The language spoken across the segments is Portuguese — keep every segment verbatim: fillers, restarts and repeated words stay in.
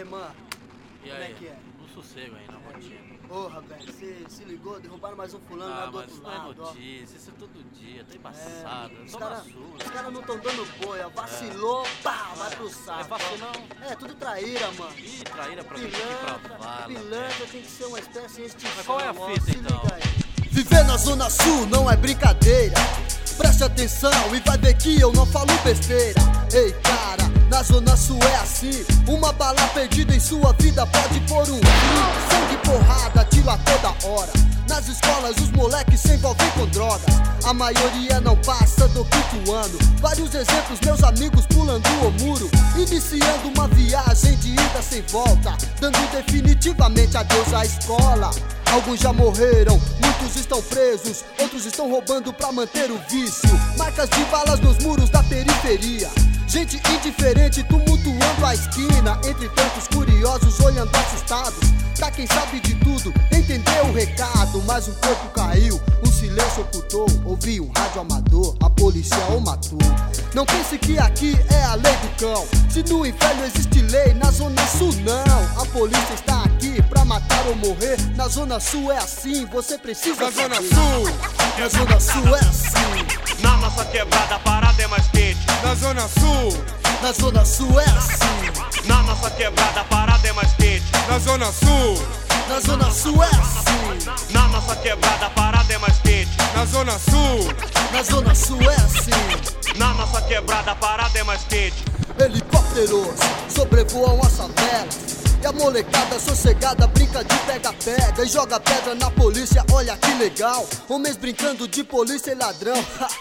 aí, mano? E Como aí? é que é? No sossego aí, na rotina. Porra, velho, você se ligou? Derrubaram mais um fulano Ah, lá do mas outro isso não é lado, ó. notícia, isso é todo dia, tá embaçado. É, os Zona caras Sul. os cara não tão dando boia, vacilou, pá, vai pro saco. É fácil ó. não? É, tudo traíra, mano. Ih, traíra pra mim aqui pra Pilantra, vala. pilantra tem que ser uma espécie de extinção. Mas qual é a ó, fita, se então? liga aí. Viver na Zona Sul não é brincadeira. Preste atenção e vai ver que eu não falo besteira. Ei, cara, na Zona Sul é assim. Uma bala perdida em sua vida pode pôr um fim. Sangue, porrada, tiro a toda hora. Nas escolas os moleques se envolvem com drogas. A maioria não passa do quinto ano. Vários exemplos, meus amigos pulando o muro, iniciando uma viagem de ida sem volta, dando definitivamente adeus à escola. Alguns já morreram, muitos estão presos, outros estão roubando pra manter o vício. Marcas de balas nos muros da periferia, gente indiferente tumultuando a esquina, entre tantos curiosos olhando assustados. Tá quem sabe de tudo, entendeu o recado, mas um corpo caiu, o silêncio ocultou. Ouvi um rádio amador, a polícia o matou. Não pense que aqui é a lei do cão, se no inferno existe lei, na Zona Sul não. A polícia está aqui pra matar ou morrer, na Zona Sul é assim, você precisa Na Zona saber. Sul, Na Zona Sul é assim. Na nossa quebrada a parada é mais quente. na Zona Sul, Na Zona Sul é assim. Na nossa quebrada a parada é mais quente. na Zona Sul, Na Zona Sul é assim. Na nossa quebrada a parada é mais quente. na Zona Sul, Na Zona Sul é assim. Na nossa quebrada a parada é mais quente. Helicópteros sobrevoam as favelas, e a molecada sossegada brinca de pega-pega e joga pedra na polícia, olha que legal. Homens brincando de polícia e ladrão.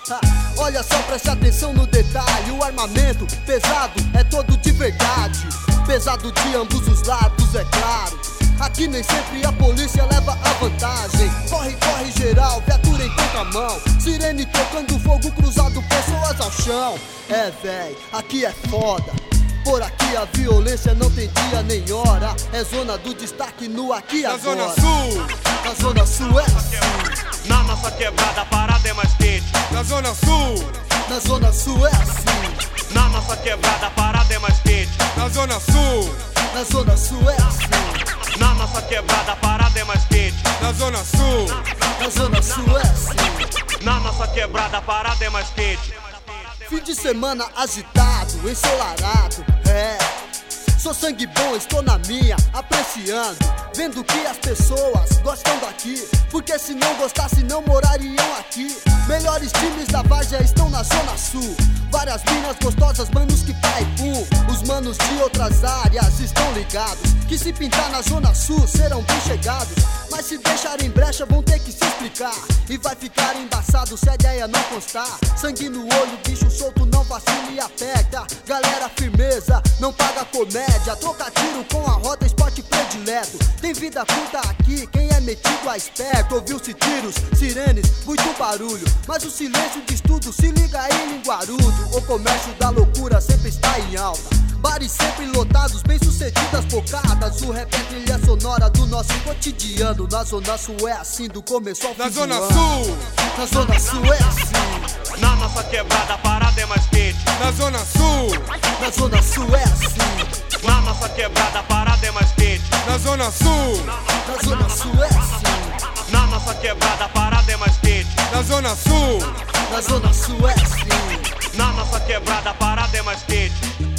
Olha só, preste atenção no detalhe. O armamento pesado é todo de verdade, pesado de ambos os lados, é claro. Aqui nem sempre a polícia leva a vantagem. Corre, corre geral, viatura em contramão, sirene tocando fogo cruzado, pessoas ao chão. É véi, aqui é foda. Por aqui a violência não tem dia nem hora. É zona do destaque no aqui na agora. Zona Sul, Na Zona Sul é assim. Na nossa quebrada a parada é mais quente. na Zona Sul, Na Zona Sul é assim. Na nossa quebrada a parada é mais quente. na Zona Sul, Na Zona Sul é assim. Na nossa quebrada a parada é mais quente. na Zona Sul, Na Zona Sul é assim. Na nossa quebrada a parada é mais quente. Fim de semana agitado, ensolarado, é. Sou sangue bom, estou na minha, apreciando, vendo que as pessoas gostam daqui, porque se não gostassem não morariam aqui. Melhores times da várzea estão na Zona Sul, várias minas gostosas, manos que pai pum. Os manos de outras áreas estão ligados, que se pintar na Zona Sul serão bem chegados, mas se deixarem brecha vão ter que se explicar, e vai ficar embaçado se a ideia não constar. Sangue no olho, bicho solto, não vacile e aperta. Galera firmeza, não paga comédia, troca tiro com a roda, esporte predileto. Tem vida curta aqui, quem é metido a esperto. Ouviu-se tiros, sirenes, muito barulho, mas o silêncio diz tudo, se liga aí, linguarudo. O comércio da loucura sempre está em alta, bares sempre lotados, bem-sucedidas bocadas. O rap é trilha sonora do nosso cotidiano. Na Zona Sul é assim, do começo ao fim na do Zona ano. Sul, Na Zona Sul é assim. Na nossa quebrada a parada é mais quente. na Zona Sul, Na Zona Sul é assim. Na nossa quebrada a parada é mais quente. na Zona Sul, Na Zona Sul é assim. Na nossa quebrada a parada é mais quente. na Zona Sul, Na Zona Sul é assim. Na nossa quebrada a parada é mais quente.